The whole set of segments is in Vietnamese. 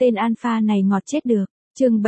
Tên alpha này ngọt chết được. Chương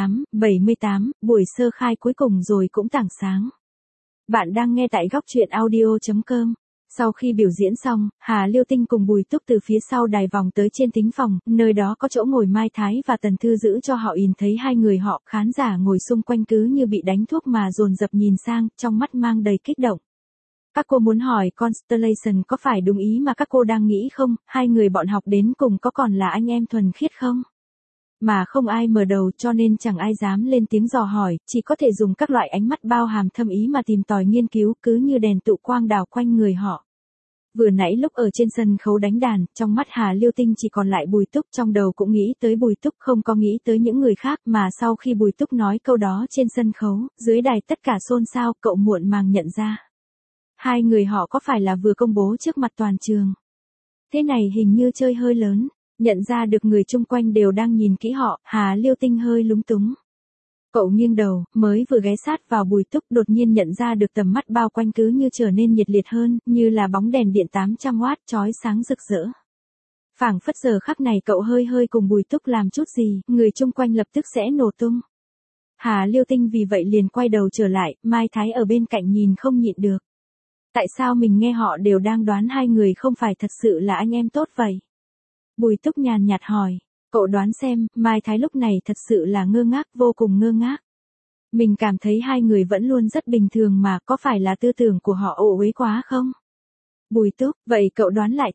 78, buổi sơ khai cuối cùng rồi cũng tảng sáng. Bạn đang nghe tại góc truyện audio.com. Sau khi biểu diễn xong, Hà Liêu Tinh cùng Bùi Túc từ phía sau đài vòng tới trên thính phòng, nơi đó có chỗ ngồi Mai Thái và Tần Thư giữ cho họ nhìn thấy hai người họ, khán giả ngồi xung quanh cứ như bị đánh thuốc mà dồn dập nhìn sang, trong mắt mang đầy kích động. Các cô muốn hỏi Constellation có phải đúng ý mà các cô đang nghĩ không, hai người bọn học đến cùng có còn là anh em thuần khiết không? Mà không ai mở đầu cho nên chẳng ai dám lên tiếng dò hỏi, chỉ có thể dùng các loại ánh mắt bao hàm thâm ý mà tìm tòi nghiên cứu, cứ như đèn tụ quang đảo quanh người họ. Vừa nãy lúc ở trên sân khấu đánh đàn, trong mắt Hà Liêu Tinh chỉ còn lại Bùi Túc, trong đầu cũng nghĩ tới Bùi Túc, không có nghĩ tới những người khác, mà sau khi Bùi Túc nói câu đó trên sân khấu, dưới đài tất cả xôn xao, cậu muộn màng nhận ra. Hai người họ có phải là vừa công bố trước mặt toàn trường? Thế này hình như chơi hơi lớn. Nhận ra được người chung quanh đều đang nhìn kỹ họ, Hà Liêu Tinh hơi lúng túng. Cậu nghiêng đầu, mới vừa ghé sát vào Bùi Túc, đột nhiên nhận ra được tầm mắt bao quanh cứ như trở nên nhiệt liệt hơn, như là bóng đèn điện 800W chói sáng rực rỡ. Phảng phất giờ khắc này cậu hơi cùng Bùi Túc làm chút gì, người chung quanh lập tức sẽ nổ tung. Hà Liêu Tinh vì vậy liền quay đầu trở lại, Mai Thái ở bên cạnh nhìn không nhịn được. Tại sao mình nghe họ đều đang đoán hai người không phải thật sự là anh em tốt vậy? Bùi Túc nhàn nhạt hỏi, cậu đoán xem. Mai Thái lúc này thật sự là ngơ ngác, vô cùng ngơ ngác. Mình cảm thấy hai người vẫn luôn rất bình thường mà, có phải là tư tưởng của họ ổ uế quá không? Bùi Túc, vậy cậu đoán lại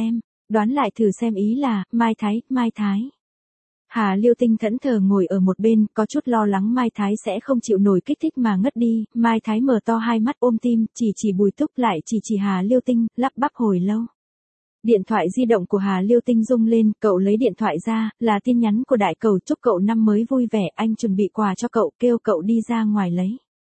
thử xem ý là, Mai Thái. Hà Liêu Tinh thẫn thờ ngồi ở một bên, có chút lo lắng Mai Thái sẽ không chịu nổi kích thích mà ngất đi. Mai Thái mở to hai mắt ôm tim, chỉ Bùi Túc lại chỉ Hà Liêu Tinh, lắp bắp hồi lâu. Điện thoại di động của Hà Liêu Tinh rung lên, cậu lấy điện thoại ra, là tin nhắn của Đại Cầu, chúc cậu năm mới vui vẻ, anh chuẩn bị quà cho cậu, kêu cậu đi ra ngoài lấy.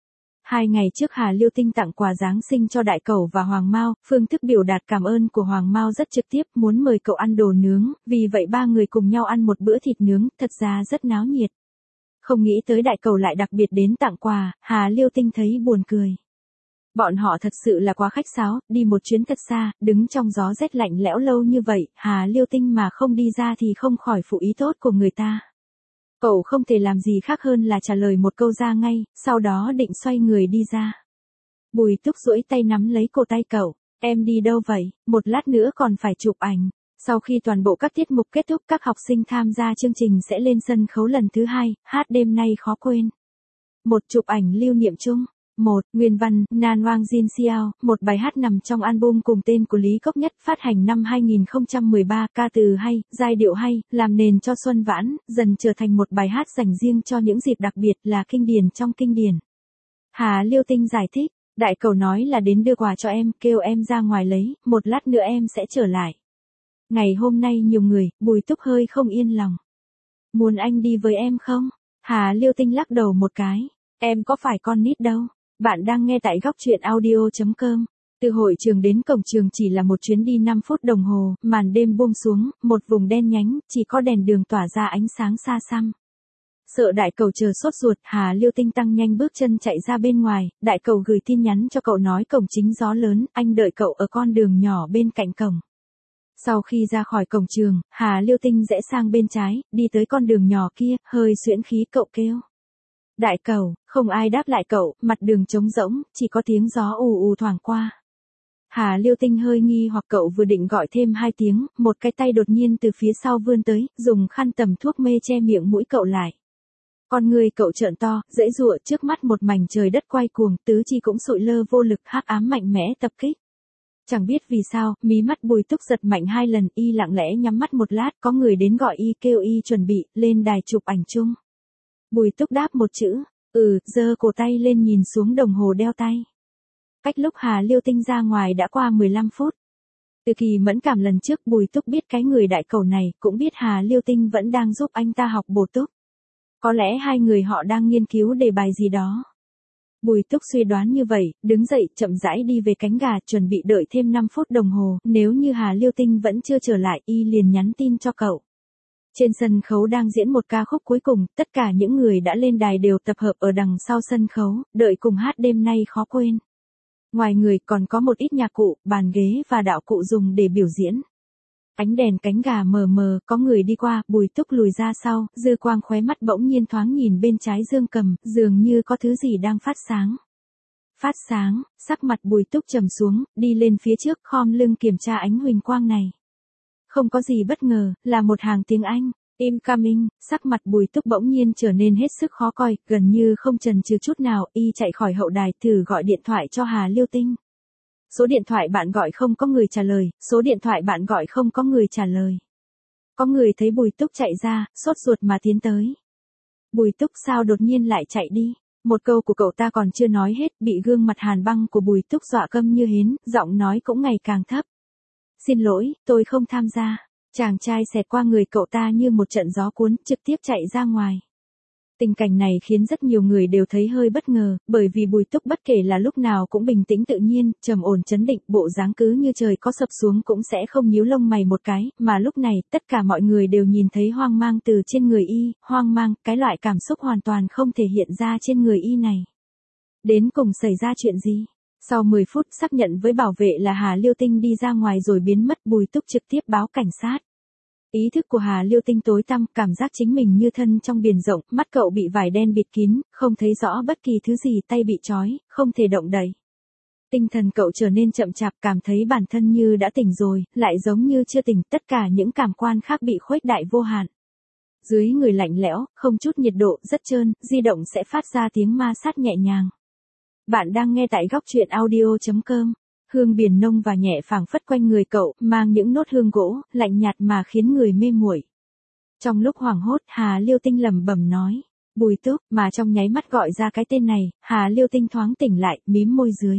2 ngày trước Hà Liêu Tinh tặng quà Giáng sinh cho Đại Cầu và Hoàng Mao, phương thức biểu đạt cảm ơn của Hoàng Mao rất trực tiếp, muốn mời cậu ăn đồ nướng, vì vậy ba người cùng nhau ăn một bữa thịt nướng, thật ra rất náo nhiệt. Không nghĩ tới Đại Cầu lại đặc biệt đến tặng quà, Hà Liêu Tinh thấy buồn cười. Bọn họ thật sự là quá khách sáo, đi một chuyến thật xa, đứng trong gió rét lạnh lẽo lâu như vậy, Hà Liêu Tinh mà không đi ra thì không khỏi phụ ý tốt của người ta. Cậu không thể làm gì khác hơn là trả lời một câu ra ngay, sau đó định xoay người đi ra. Bùi Túc duỗi tay nắm lấy cổ tay cậu, em đi đâu vậy, một lát nữa còn phải chụp ảnh. Sau khi toàn bộ các tiết mục kết thúc, các học sinh tham gia chương trình sẽ lên sân khấu lần thứ 2, hát đêm nay khó quên. Một chụp ảnh lưu niệm chung. 1. Nguyên văn, Nan Wang Jin Xiao, một bài hát nằm trong album cùng tên của Lý Cốc Nhất, phát hành năm 2013, ca từ hay, giai điệu hay, làm nền cho Xuân Vãn, dần trở thành một bài hát dành riêng cho những dịp đặc biệt, là kinh điển trong kinh điển. Hà Liêu Tinh giải thích, Đại Cầu nói là đến đưa quà cho em, kêu em ra ngoài lấy, một lát nữa em sẽ trở lại. Ngày hôm nay nhiều người, Bùi Túc hơi không yên lòng. Muốn anh đi với em không? Hà Liêu Tinh lắc đầu một cái, em có phải con nít đâu. Bạn đang nghe tại góc truyện audio.com. Từ hội trường đến cổng trường chỉ là một chuyến đi 5 phút đồng hồ, màn đêm buông xuống, một vùng đen nhánh, chỉ có đèn đường tỏa ra ánh sáng xa xăm. Sợ Đại Cầu chờ sốt ruột, Hà Liêu Tinh tăng nhanh bước chân chạy ra bên ngoài, Đại Cầu gửi tin nhắn cho cậu nói cổng chính gió lớn, anh đợi cậu ở con đường nhỏ bên cạnh cổng. Sau khi ra khỏi cổng trường, Hà Liêu Tinh rẽ sang bên trái, đi tới con đường nhỏ kia, hơi xuyễn khí cậu kêu. Đại Cầu, không ai đáp lại cậu, mặt đường trống rỗng, chỉ có tiếng gió ù thoảng qua. Hà Liêu Tinh hơi nghi hoặc cậu vừa định gọi thêm 2 tiếng, một cái tay đột nhiên từ phía sau vươn tới, dùng khăn tầm thuốc mê che miệng mũi cậu lại. Con người cậu trợn to, giãy giụa, trước mắt một mảnh trời đất quay cuồng, tứ chi cũng sụi lơ vô lực, hắc ám mạnh mẽ tập kích. Chẳng biết vì sao, mí mắt Bùi Túc giật mạnh 2 lần, y lặng lẽ nhắm mắt một lát, có người đến gọi y, kêu y chuẩn bị lên đài chụp ảnh chung. Bùi Túc đáp một chữ, giơ cổ tay lên nhìn xuống đồng hồ đeo tay. Cách lúc Hà Liêu Tinh ra ngoài đã qua 15 phút. Từ kỳ mẫn cảm lần trước, Bùi Túc biết cái người Đại Cầu này, cũng biết Hà Liêu Tinh vẫn đang giúp anh ta học bổ túc. Có lẽ hai người họ đang nghiên cứu đề bài gì đó. Bùi Túc suy đoán như vậy, đứng dậy, chậm rãi đi về cánh gà, chuẩn bị đợi thêm 5 phút đồng hồ, nếu như Hà Liêu Tinh vẫn chưa trở lại, y liền nhắn tin cho cậu. Trên sân khấu đang diễn một ca khúc cuối cùng, tất cả những người đã lên đài đều tập hợp ở đằng sau sân khấu, đợi cùng hát đêm nay khó quên. Ngoài người còn có một ít nhạc cụ, bàn ghế và đạo cụ dùng để biểu diễn. Ánh đèn cánh gà mờ mờ, có người đi qua, Bùi Túc lùi ra sau, dư quang khóe mắt bỗng nhiên thoáng nhìn bên trái dương cầm, dường như có thứ gì đang phát sáng. Phát sáng, sắc mặt Bùi Túc trầm xuống, đi lên phía trước khom lưng kiểm tra ánh huỳnh quang này. Không có gì bất ngờ, là một hàng tiếng Anh. Incoming, sắc mặt Bùi Túc bỗng nhiên trở nên hết sức khó coi, gần như không chần chừ chút nào, y chạy khỏi hậu đài, thử gọi điện thoại cho Hà Liêu Tinh. Số điện thoại bạn gọi không có người trả lời, số điện thoại bạn gọi không có người trả lời. Có người thấy Bùi Túc chạy ra, sốt ruột mà tiến tới. Bùi Túc sao đột nhiên lại chạy đi? Một câu của cậu ta còn chưa nói hết, bị gương mặt hàn băng của Bùi Túc dọa câm như hến, giọng nói cũng ngày càng thấp. Xin lỗi, tôi không tham gia. Chàng trai xẹt qua người cậu ta như một trận gió cuốn, trực tiếp chạy ra ngoài. Tình cảnh này khiến rất nhiều người đều thấy hơi bất ngờ, bởi vì Bùi Túc bất kể là lúc nào cũng bình tĩnh tự nhiên, trầm ổn chấn định, bộ dáng cứ như trời có sập xuống cũng sẽ không nhíu lông mày một cái, mà lúc này, tất cả mọi người đều nhìn thấy hoang mang từ trên người y, hoang mang, cái loại cảm xúc hoàn toàn không thể hiện ra trên người y này. Đến cùng xảy ra chuyện gì? Sau 10 phút xác nhận với bảo vệ là Hà Liêu Tinh đi ra ngoài rồi biến mất, Bùi Túc trực tiếp báo cảnh sát. Ý thức của Hà Liêu Tinh tối tăm, cảm giác chính mình như thân trong biển rộng, mắt cậu bị vải đen bịt kín, không thấy rõ bất kỳ thứ gì, tay bị trói, không thể động đậy. Tinh thần cậu trở nên chậm chạp, cảm thấy bản thân như đã tỉnh rồi, lại giống như chưa tỉnh, tất cả những cảm quan khác bị khuếch đại vô hạn. Dưới người lạnh lẽo, không chút nhiệt độ, rất trơn, di động sẽ phát ra tiếng ma sát nhẹ nhàng. Bạn đang nghe tại góc truyện audio.com. Hương biển nông và nhẹ phảng phất quanh người cậu, mang những nốt hương gỗ, lạnh nhạt mà khiến người mê muội. Trong lúc hoảng hốt, Hà Liêu Tinh lẩm bẩm nói, Bùi Túc, mà trong nháy mắt gọi ra cái tên này, Hà Liêu Tinh thoáng tỉnh lại, mím môi dưới.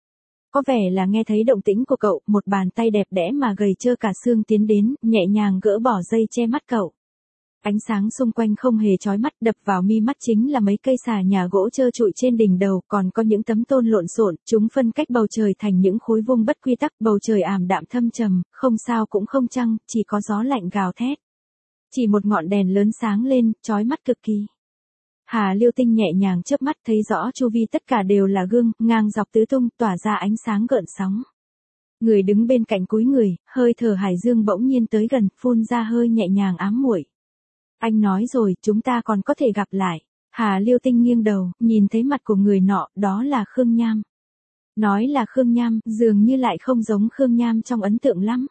Có vẻ là nghe thấy động tĩnh của cậu, một bàn tay đẹp đẽ mà gầy trơ cả xương tiến đến, nhẹ nhàng gỡ bỏ dây che mắt cậu. Ánh sáng xung quanh không hề chói mắt, đập vào mi mắt chính là mấy cây xà nhà gỗ trơ trụi trên đỉnh đầu, còn có những tấm tôn lộn xộn, chúng phân cách bầu trời thành những khối vuông bất quy tắc, bầu trời ảm đạm thâm trầm, không sao cũng không trăng, chỉ có gió lạnh gào thét. Chỉ một ngọn đèn lớn sáng lên, chói mắt cực kỳ. Hà Liêu Tinh nhẹ nhàng chớp mắt thấy rõ chu vi tất cả đều là gương, ngang dọc tứ tung, tỏa ra ánh sáng gợn sóng. Người đứng bên cạnh cúi người, hơi thở hải dương bỗng nhiên tới gần, phun ra hơi nhẹ nhàng ám muội. Anh nói rồi, chúng ta còn có thể gặp lại. Hà Liêu Tinh nghiêng đầu, nhìn thấy mặt của người nọ, đó là Khương Nham. Nói là Khương Nham, dường như lại không giống Khương Nham trong ấn tượng lắm.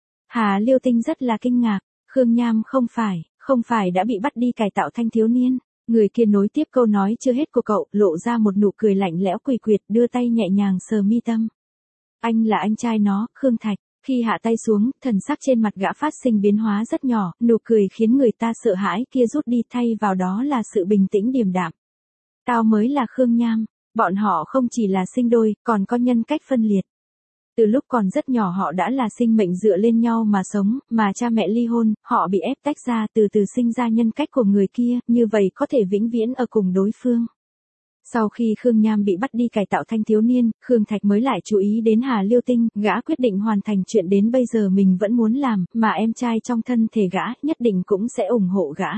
Hà Liêu Tinh rất là kinh ngạc, Khương Nham không phải đã bị bắt đi cải tạo thanh thiếu niên. Người kia nối tiếp câu nói chưa hết của cậu, lộ ra một nụ cười lạnh lẽo quỷ quyệt, đưa tay nhẹ nhàng sờ mi tâm. Anh là anh trai nó, Khương Thạch. Khi hạ tay xuống, thần sắc trên mặt gã phát sinh biến hóa rất nhỏ, nụ cười khiến người ta sợ hãi kia rút đi, thay vào đó là sự bình tĩnh điềm đạm. Tao mới là Khương Nham, bọn họ không chỉ là sinh đôi, còn có nhân cách phân liệt. Từ lúc còn rất nhỏ họ đã là sinh mệnh dựa lên nhau mà sống, mà cha mẹ ly hôn, họ bị ép tách ra, từ từ sinh ra nhân cách của người kia, như vậy có thể vĩnh viễn ở cùng đối phương. Sau khi Khương Nham bị bắt đi cải tạo thanh thiếu niên, Khương Thạch mới lại chú ý đến Hà Liêu Tinh, gã quyết định hoàn thành chuyện đến bây giờ mình vẫn muốn làm, mà em trai trong thân thể gã nhất định cũng sẽ ủng hộ gã.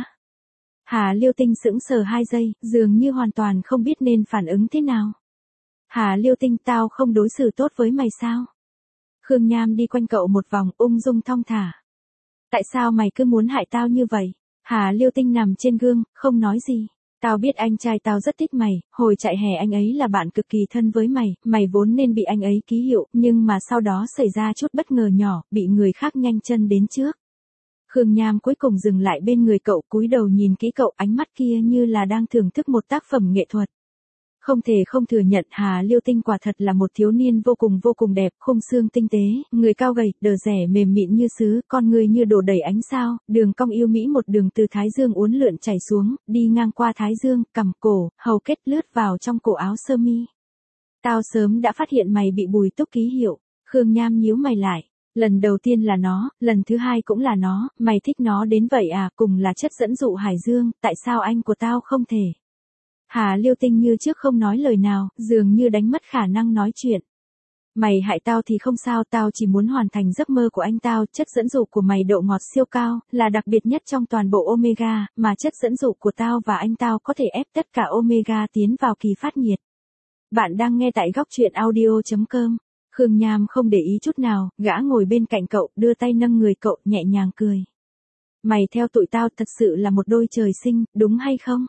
Hà Liêu Tinh sững sờ 2 giây, dường như hoàn toàn không biết nên phản ứng thế nào. Hà Liêu Tinh, tao không đối xử tốt với mày sao? Khương Nham đi quanh cậu một vòng, ung dung thong thả. Tại sao mày cứ muốn hại tao như vậy? Hà Liêu Tinh nằm trên gương, không nói gì. Tao biết anh trai tao rất thích mày, hồi chạy hè anh ấy là bạn cực kỳ thân với mày, mày vốn nên bị anh ấy ký hiệu, nhưng mà sau đó xảy ra chút bất ngờ nhỏ, bị người khác nhanh chân đến trước. Khương Nham cuối cùng dừng lại bên người cậu, cúi đầu nhìn kỹ cậu, ánh mắt kia như là đang thưởng thức một tác phẩm nghệ thuật. Không thể không thừa nhận Hà Liêu Tinh quả thật là một thiếu niên vô cùng đẹp, khung xương tinh tế, người cao gầy, đờ dẻ mềm mịn như sứ, con người như đổ đầy ánh sao, đường cong yêu mỹ một đường từ thái dương uốn lượn chảy xuống, đi ngang qua thái dương, cằm cổ, hầu kết lướt vào trong cổ áo sơ mi. Tao sớm đã phát hiện mày bị Bùi Túc ký hiệu. Khương Nham nhíu mày lại. Lần đầu tiên là nó, lần thứ hai cũng là nó, mày thích nó đến vậy à, cùng là chất dẫn dụ hải dương, tại sao anh của tao không thể? Hà Liêu Tinh như trước không nói lời nào, dường như đánh mất khả năng nói chuyện. Mày hại tao thì không sao, tao chỉ muốn hoàn thành giấc mơ của anh tao, chất dẫn dụ của mày độ ngọt siêu cao, là đặc biệt nhất trong toàn bộ Omega, mà chất dẫn dụ của tao và anh tao có thể ép tất cả Omega tiến vào kỳ phát nhiệt. Bạn đang nghe tại góc truyện audio.com. Khương Nham không để ý chút nào, gã ngồi bên cạnh cậu, đưa tay nâng người cậu, nhẹ nhàng cười. Mày theo tụi tao thật sự là một đôi trời sinh, đúng hay không?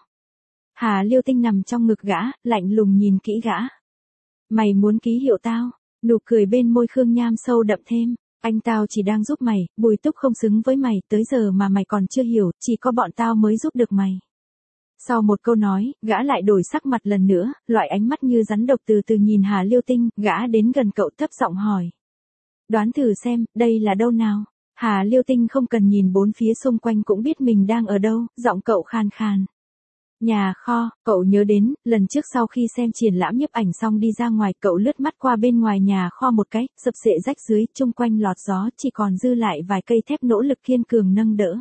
Hà Liêu Tinh nằm trong ngực gã, lạnh lùng nhìn kỹ gã. Mày muốn ký hiệu tao? Nụ cười bên môi Khương Nham sâu đậm thêm. Anh tao chỉ đang giúp mày, Bùi Túc không xứng với mày, tới giờ mà mày còn chưa hiểu, chỉ có bọn tao mới giúp được mày. Sau một câu nói, gã lại đổi sắc mặt lần nữa, loại ánh mắt như rắn độc từ từ nhìn Hà Liêu Tinh, gã đến gần cậu thấp giọng hỏi. Đoán thử xem, đây là đâu nào? Hà Liêu Tinh không cần nhìn bốn phía xung quanh cũng biết mình đang ở đâu, giọng cậu khàn khàn. Nhà kho, cậu nhớ đến, lần trước sau khi xem triển lãm nhiếp ảnh xong đi ra ngoài cậu lướt mắt qua bên ngoài nhà kho một cái, sập sệ rách dưới, chung quanh lọt gió chỉ còn dư lại vài cây thép nỗ lực kiên cường nâng đỡ.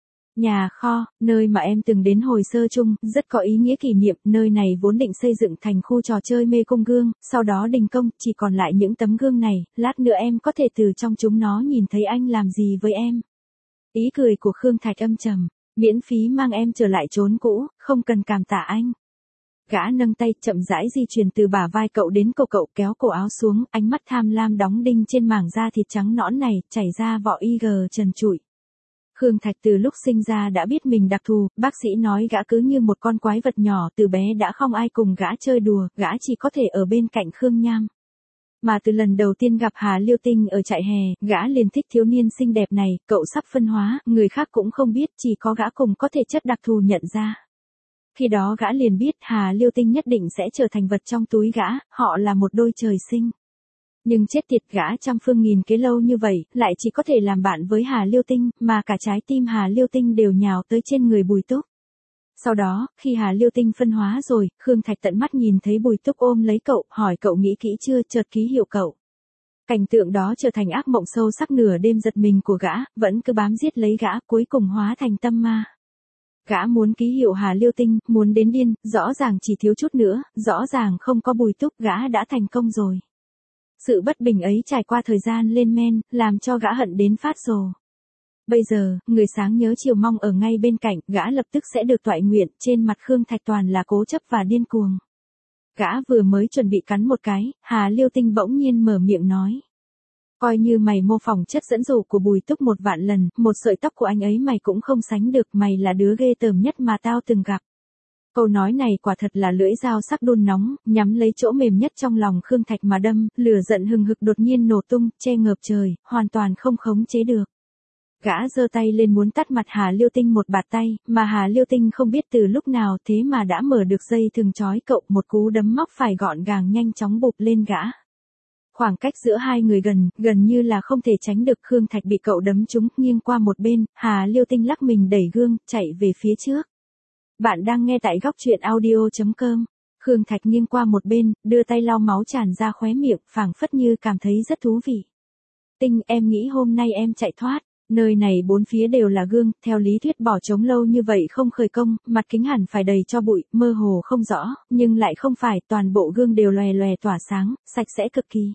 Nhà kho, nơi mà em từng đến hồi sơ chung, rất có ý nghĩa kỷ niệm, nơi này vốn định xây dựng thành khu trò chơi mê cung gương, sau đó đình công, chỉ còn lại những tấm gương này, lát nữa em có thể từ trong chúng nó nhìn thấy anh làm gì với em. Ý cười của Khương Thạch âm trầm, miễn phí mang em trở lại chốn cũ, không cần cảm tạ anh. Gã nâng tay chậm rãi di chuyển từ bả vai cậu đến cổ cậu kéo cổ áo xuống, ánh mắt tham lam đóng đinh trên mảng da thịt trắng nõn này, chảy ra vỏ IG trần trụi. Khương Thạch từ lúc sinh ra đã biết mình đặc thù, bác sĩ nói gã cứ như một con quái vật nhỏ từ bé đã không ai cùng gã chơi đùa, gã chỉ có thể ở bên cạnh Khương Nham. Mà từ lần đầu tiên gặp Hà Liêu Tinh ở trại hè, gã liền thích thiếu niên xinh đẹp này, cậu sắp phân hóa, người khác cũng không biết, chỉ có gã cùng có thể chất đặc thù nhận ra. Khi đó gã liền biết Hà Liêu Tinh nhất định sẽ trở thành vật trong túi gã, họ là một đôi trời sinh. Nhưng chết tiệt gã trăm phương nghìn kế lâu như vậy, lại chỉ có thể làm bạn với Hà Liêu Tinh, mà cả trái tim Hà Liêu Tinh đều nhào tới trên người Bùi Túc. Sau đó, khi Hà Liêu Tinh phân hóa rồi, Khương Thạch tận mắt nhìn thấy Bùi Túc ôm lấy cậu, hỏi cậu nghĩ kỹ chưa, chợt ký hiệu cậu. Cảnh tượng đó trở thành ác mộng sâu sắc nửa đêm giật mình của gã, vẫn cứ bám giết lấy gã, cuối cùng hóa thành tâm ma. Gã muốn ký hiệu Hà Liêu Tinh, muốn đến điên, rõ ràng chỉ thiếu chút nữa, rõ ràng không có Bùi Túc, gã đã thành công rồi. Sự bất bình ấy trải qua thời gian lên men, làm cho gã hận đến phát rồ. Bây giờ, người sáng nhớ chiều mong ở ngay bên cạnh, gã lập tức sẽ được toại nguyện, trên mặt Khương Thạch toàn là cố chấp và điên cuồng. Gã vừa mới chuẩn bị cắn một cái, Hà Liêu Tinh bỗng nhiên mở miệng nói. Coi như mày mô phỏng chất dẫn dụ của Bùi Túc 1.000.000 lần, một sợi tóc của anh ấy mày cũng không sánh được, mày là đứa ghê tởm nhất mà tao từng gặp. Câu nói này quả thật là lưỡi dao sắc đun nóng, nhắm lấy chỗ mềm nhất trong lòng Khương Thạch mà đâm, lửa giận hừng hực đột nhiên nổ tung, che ngợp trời, hoàn toàn không khống chế được. Gã giơ tay lên muốn tát mặt Hà Liêu Tinh một bạt tay, mà Hà Liêu Tinh không biết từ lúc nào thế mà đã mở được dây thừng trói cậu, một cú đấm móc phải gọn gàng nhanh chóng bụp lên gã. Khoảng cách giữa hai người gần như là không thể tránh được, Khương Thạch bị cậu đấm trúng, nghiêng qua một bên, Hà Liêu Tinh lắc mình đẩy gương, chạy về phía trước. Bạn đang nghe tại góc truyện audio.com. Khương Thạch nghiêng qua một bên, đưa tay lau máu tràn ra khóe miệng, phảng phất như cảm thấy rất thú vị. Tinh, em nghĩ hôm nay em chạy thoát. Nơi này bốn phía đều là gương, theo lý thuyết bỏ trống lâu như vậy không khởi công, mặt kính hẳn phải đầy cho bụi, mơ hồ không rõ, nhưng lại không phải, toàn bộ gương đều lòe lòe tỏa sáng, sạch sẽ cực kỳ.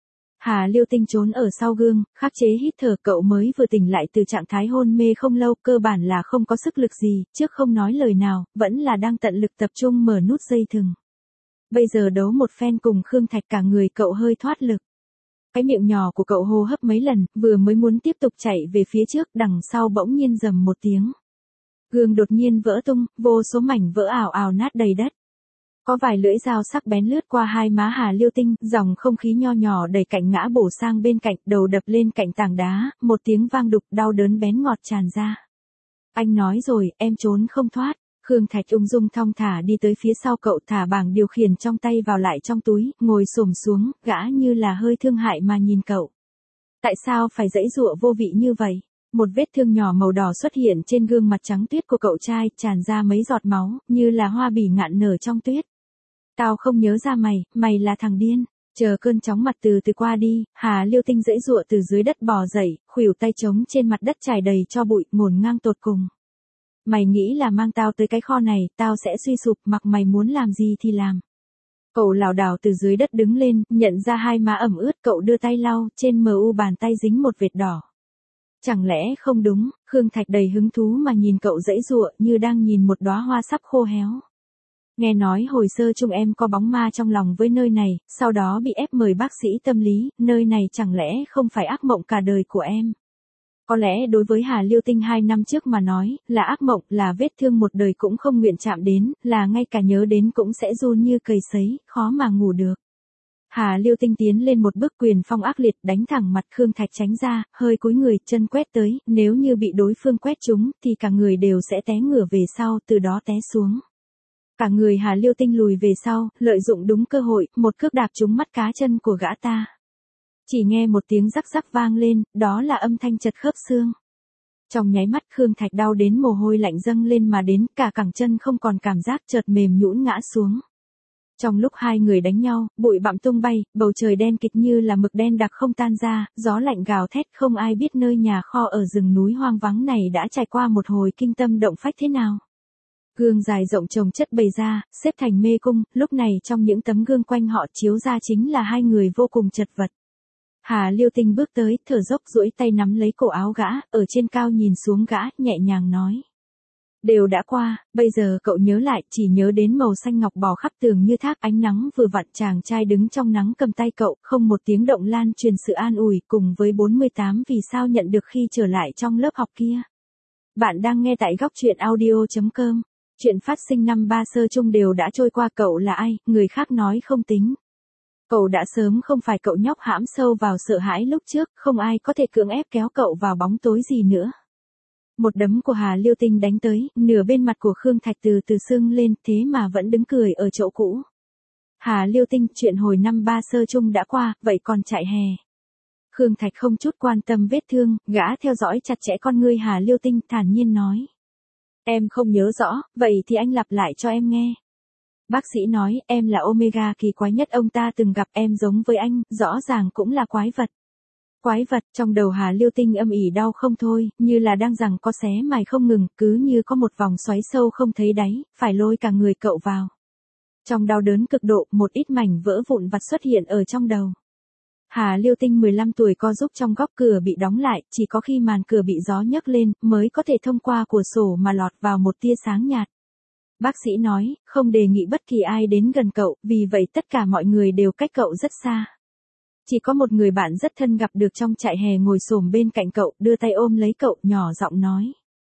Hà Liêu Tinh trốn ở sau gương, khắc chế hít thở, cậu mới vừa tỉnh lại từ trạng thái hôn mê không lâu, cơ bản là không có sức lực gì, trước không nói lời nào, vẫn là đang tận lực tập trung mở nút dây thừng. Bây giờ đấu một phen cùng Khương Thạch cả người cậu hơi thoát lực. Cái miệng nhỏ của cậu hô hấp mấy lần, vừa mới muốn tiếp tục chạy về phía trước, đằng sau bỗng nhiên rầm một tiếng. Gương đột nhiên vỡ tung, vô số mảnh vỡ ảo ảo nát đầy đất. Có vài lưỡi dao sắc bén lướt qua hai má Hà Liêu Tinh, dòng không khí nho nhỏ đẩy cạnh ngã bổ sang bên cạnh, đầu đập lên cạnh tảng đá, một tiếng vang đục, đau đớn bén ngọt tràn ra. Anh nói rồi, em trốn không thoát. Khương Thạch ung dung thong thả đi tới phía sau cậu, thả bảng điều khiển trong tay vào lại trong túi, ngồi xổm xuống, gã như là hơi thương hại mà nhìn cậu. Tại sao phải giãy giụa vô vị như vậy? Một vết thương nhỏ màu đỏ xuất hiện trên gương mặt trắng tuyết của cậu trai, tràn ra mấy giọt máu, như là hoa bỉ ngạn nở trong tuyết. Tao không nhớ ra mày là thằng điên. Chờ cơn chóng mặt từ từ qua đi, Hà Liêu Tinh giãy giụa từ dưới đất bò dậy, khuỷu tay trống trên mặt đất trải đầy cho bụi, ngổn ngang tột cùng. Mày nghĩ là mang tao tới cái kho này, tao sẽ suy sụp, mặc mày muốn làm gì thì làm. Cậu lảo đảo từ dưới đất đứng lên, nhận ra hai má ẩm ướt, cậu đưa tay lau, trên mu bàn tay dính một vệt đỏ. Chẳng lẽ không đúng? Khương Thạch đầy hứng thú mà nhìn cậu giãy giụa như đang nhìn một đóa hoa sắp khô héo. Nghe nói hồi xưa chung em có bóng ma trong lòng với nơi này, sau đó bị ép mời bác sĩ tâm lý, nơi này chẳng lẽ không phải ác mộng cả đời của em. Có lẽ đối với Hà Liêu Tinh 2 năm trước mà nói, là ác mộng, là vết thương một đời cũng không nguyện chạm đến, là ngay cả nhớ đến cũng sẽ run như cầy sấy, khó mà ngủ được. Hà Liêu Tinh tiến lên một bước, quyền phong ác liệt đánh thẳng mặt Khương Thạch tránh ra, hơi cúi người, chân quét tới, nếu như bị đối phương quét trúng, thì cả người đều sẽ té ngửa về sau, từ đó té xuống. Cả người Hà Liêu Tinh lùi về sau, lợi dụng đúng cơ hội, một cước đạp trúng mắt cá chân của gã ta. Chỉ nghe một tiếng rắc rắc vang lên, đó là âm thanh chật khớp xương. Trong nháy mắt Khương Thạch đau đến mồ hôi lạnh dâng lên mà đến, cả cẳng chân không còn cảm giác, chợt mềm nhũn ngã xuống. Trong lúc hai người đánh nhau, bụi bặm tung bay, bầu trời đen kịt như là mực đen đặc không tan ra, gió lạnh gào thét, không ai biết nơi nhà kho ở rừng núi hoang vắng này đã trải qua một hồi kinh tâm động phách thế nào. Gương dài rộng chồng chất bày ra, xếp thành mê cung, lúc này trong những tấm gương quanh họ chiếu ra chính là hai người vô cùng chật vật. Hà Liêu Tinh bước tới, thở dốc duỗi tay nắm lấy cổ áo gã, ở trên cao nhìn xuống gã, nhẹ nhàng nói. Đều đã qua, bây giờ cậu nhớ lại, chỉ nhớ đến màu xanh ngọc bò khắp tường như thác, ánh nắng vừa vặn, chàng trai đứng trong nắng cầm tay cậu, không một tiếng động lan truyền sự an ủi, cùng với 48 vì sao nhận được khi trở lại trong lớp học kia. Bạn đang nghe tại góc truyện audio.com. Chuyện phát sinh năm ba sơ chung đều đã trôi qua, cậu là ai, người khác nói không tính. Cậu đã sớm không phải cậu nhóc hãm sâu vào sợ hãi lúc trước, không ai có thể cưỡng ép kéo cậu vào bóng tối gì nữa. Một đấm của Hà Liêu Tinh đánh tới, nửa bên mặt của Khương Thạch từ từ sưng lên, thế mà vẫn đứng cười ở chỗ cũ. Hà Liêu Tinh, chuyện hồi năm ba sơ chung đã qua, vậy còn chạy hè. Khương Thạch không chút quan tâm vết thương, gã theo dõi chặt chẽ con ngươi Hà Liêu Tinh, thản nhiên nói. Em không nhớ rõ, vậy thì anh lặp lại cho em nghe. Bác sĩ nói, em là Omega kỳ quái nhất ông ta từng gặp, em giống với anh, rõ ràng cũng là quái vật. Quái vật, trong đầu Hà Liêu Tinh âm ỉ đau không thôi, như là đang giằng co xé mài không ngừng, cứ như có một vòng xoáy sâu không thấy đáy, phải lôi cả người cậu vào. Trong đau đớn cực độ, một ít mảnh vỡ vụn vặt xuất hiện ở trong đầu. Hà Liêu Tinh 15 tuổi co giúp trong góc cửa bị đóng lại, chỉ có khi màn cửa bị gió nhấc lên, mới có thể thông qua cửa sổ mà lọt vào một tia sáng nhạt. Bác sĩ nói, không đề nghị bất kỳ ai đến gần cậu, vì vậy tất cả mọi người đều cách cậu rất xa. Chỉ có một người bạn rất thân gặp được trong trại hè ngồi xổm bên cạnh cậu, đưa tay ôm lấy cậu, nhỏ giọng nói.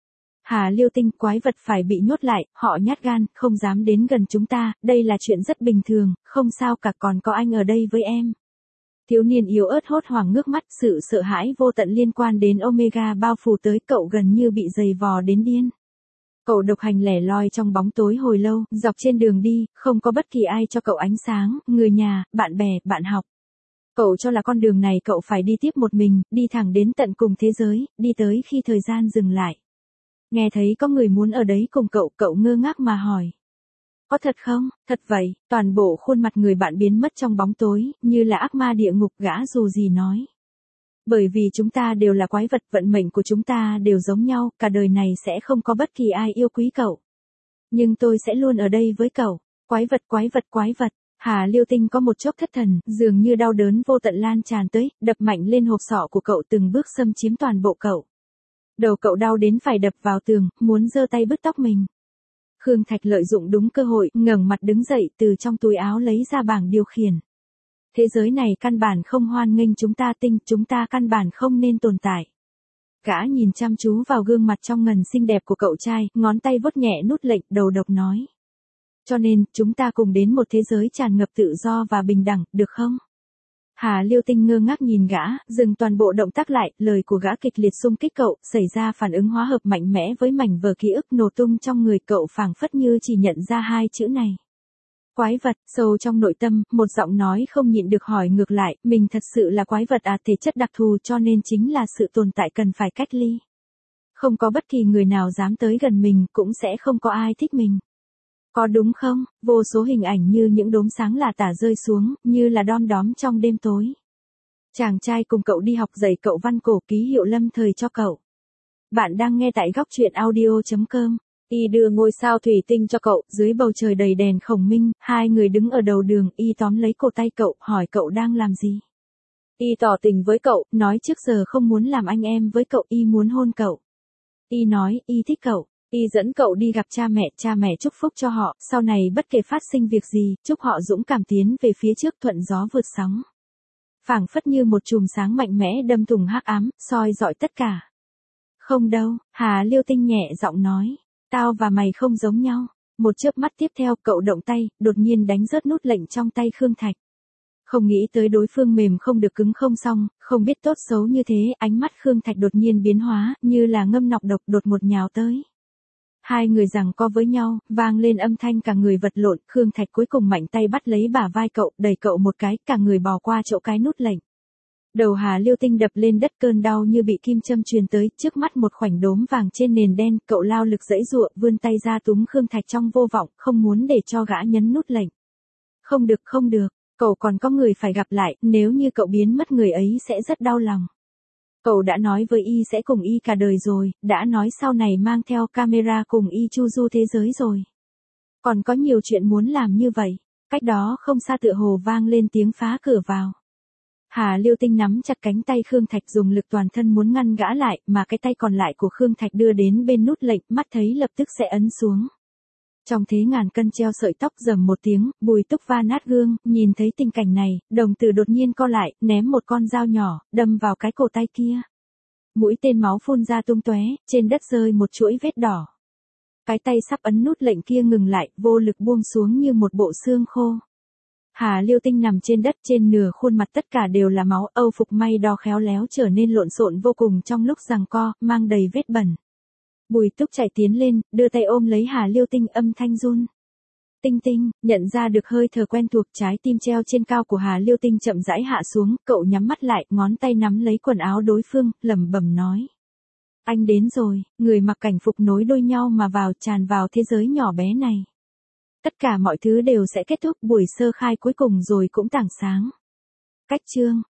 Hà Liêu Tinh, quái vật phải bị nhốt lại, họ nhát gan, không dám đến gần chúng ta, đây là chuyện rất bình thường, không sao cả, còn có anh ở đây với em. Thiếu niên yếu ớt hốt hoảng ngước mắt, sự sợ hãi vô tận liên quan đến Omega bao phủ tới cậu gần như bị giày vò đến điên. Cậu độc hành lẻ loi trong bóng tối hồi lâu, dọc trên đường đi, không có bất kỳ ai cho cậu ánh sáng, người nhà, bạn bè, bạn học. Cậu cho là con đường này cậu phải đi tiếp một mình, đi thẳng đến tận cùng thế giới, đi tới khi thời gian dừng lại. Nghe thấy có người muốn ở đấy cùng cậu, cậu ngơ ngác mà hỏi. Có thật không? Thật vậy, toàn bộ khuôn mặt người bạn biến mất trong bóng tối, như là ác ma địa ngục, gã dù gì nói. Bởi vì chúng ta đều là quái vật, vận mệnh của chúng ta đều giống nhau, cả đời này sẽ không có bất kỳ ai yêu quý cậu. Nhưng tôi sẽ luôn ở đây với cậu. Quái vật, quái vật, quái vật. Hà Liêu Tinh có một chốc thất thần, dường như đau đớn vô tận lan tràn tới, đập mạnh lên hộp sọ của cậu, từng bước xâm chiếm toàn bộ cậu. Đầu cậu đau đến phải đập vào tường, muốn giơ tay bứt tóc mình. Khương Thạch lợi dụng đúng cơ hội, ngẩng mặt đứng dậy, từ trong túi áo lấy ra bảng điều khiển. Thế giới này căn bản không hoan nghênh chúng ta, Tinh, chúng ta căn bản không nên tồn tại. Gã nhìn chăm chú vào gương mặt trong ngần xinh đẹp của cậu trai, ngón tay vuốt nhẹ nút lệnh, đầu độc nói. Cho nên, chúng ta cùng đến một thế giới tràn ngập tự do và bình đẳng, được không? Hà Liêu Tinh ngơ ngác nhìn gã, dừng toàn bộ động tác lại, lời của gã kịch liệt xung kích cậu, xảy ra phản ứng hóa hợp mạnh mẽ với mảnh vở ký ức nổ tung trong người cậu, phảng phất như chỉ nhận ra hai chữ này. Quái vật, sâu trong nội tâm, một giọng nói không nhịn được hỏi ngược lại, mình thật sự là quái vật à, thể chất đặc thù cho nên chính là sự tồn tại cần phải cách ly. Không có bất kỳ người nào dám tới gần mình, cũng sẽ không có ai thích mình. Có đúng không? Vô số hình ảnh như những đốm sáng lả tả rơi xuống, như là đom đóm trong đêm tối. Chàng trai cùng cậu đi học dạy cậu văn cổ, ký hiệu lâm thời cho cậu. Bạn đang nghe tại góc truyện audio.com. Y đưa ngôi sao thủy tinh cho cậu, dưới bầu trời đầy đèn khổng minh, hai người đứng ở đầu đường, Y tóm lấy cổ tay cậu, hỏi cậu đang làm gì. Y tỏ tình với cậu, nói trước giờ không muốn làm anh em với cậu, Y muốn hôn cậu. Y nói, Y thích cậu. Y dẫn cậu đi gặp cha mẹ chúc phúc cho họ, sau này bất kể phát sinh việc gì, chúc họ dũng cảm tiến về phía trước thuận gió vượt sóng. Phảng phất như một chùm sáng mạnh mẽ đâm thủng hắc ám, soi rọi tất cả. Không đâu, Hà Liêu Tinh nhẹ giọng nói. Tao và mày không giống nhau. Một chớp mắt tiếp theo cậu động tay, đột nhiên đánh rớt nút lệnh trong tay Khương Thạch. Không nghĩ tới đối phương mềm không được cứng không xong, không biết tốt xấu như thế, ánh mắt Khương Thạch đột nhiên biến hóa, như là ngâm nọc độc đột một nhào tới. Hai người giằng co với nhau, vang lên âm thanh cả người vật lộn, Khương Thạch cuối cùng mạnh tay bắt lấy bả vai cậu, đẩy cậu một cái, cả người bò qua chỗ cái nút lệnh. Đầu Hà Liêu Tinh đập lên đất, cơn đau như bị kim châm truyền tới, trước mắt một khoảnh đốm vàng trên nền đen, cậu lao lực giãy giụa, vươn tay ra túm Khương Thạch trong vô vọng, không muốn để cho gã nhấn nút lệnh. Không được, cậu còn có người phải gặp lại, nếu như cậu biến mất người ấy sẽ rất đau lòng. Cậu đã nói với y sẽ cùng y cả đời rồi, đã nói sau này mang theo camera cùng y chu du thế giới rồi. Còn có nhiều chuyện muốn làm như vậy. Cách đó không xa tựa hồ vang lên tiếng phá cửa vào. Hà Liêu Tinh nắm chặt cánh tay Khương Thạch dùng lực toàn thân muốn ngăn gã lại, mà cái tay còn lại của Khương Thạch đưa đến bên nút lệnh, mắt thấy lập tức sẽ ấn xuống. Trong thế ngàn cân treo sợi tóc, rầm một tiếng, Bùi Túc va nát gương, nhìn thấy tình cảnh này, đồng tử đột nhiên co lại, ném một con dao nhỏ, đâm vào cái cổ tay kia. Mũi tên máu phun ra tung tóe, trên đất rơi một chuỗi vết đỏ. Cái tay sắp ấn nút lệnh kia ngừng lại, vô lực buông xuống như một bộ xương khô. Hà Liêu Tinh nằm trên đất, trên nửa khuôn mặt tất cả đều là máu, âu phục may đo khéo léo trở nên lộn xộn vô cùng trong lúc giằng co, mang đầy vết bẩn. Bùi Túc chạy tiến lên, đưa tay ôm lấy Hà Liêu Tinh, âm thanh run. Tinh Tinh, nhận ra được hơi thở quen thuộc, trái tim treo trên cao của Hà Liêu Tinh chậm rãi hạ xuống, cậu nhắm mắt lại, ngón tay nắm lấy quần áo đối phương, lẩm bẩm nói. Anh đến rồi, người mặc cảnh phục nối đôi nhau mà vào, tràn vào thế giới nhỏ bé này. Tất cả mọi thứ đều sẽ kết thúc, buổi sơ khai cuối cùng rồi cũng tảng sáng. Cách chương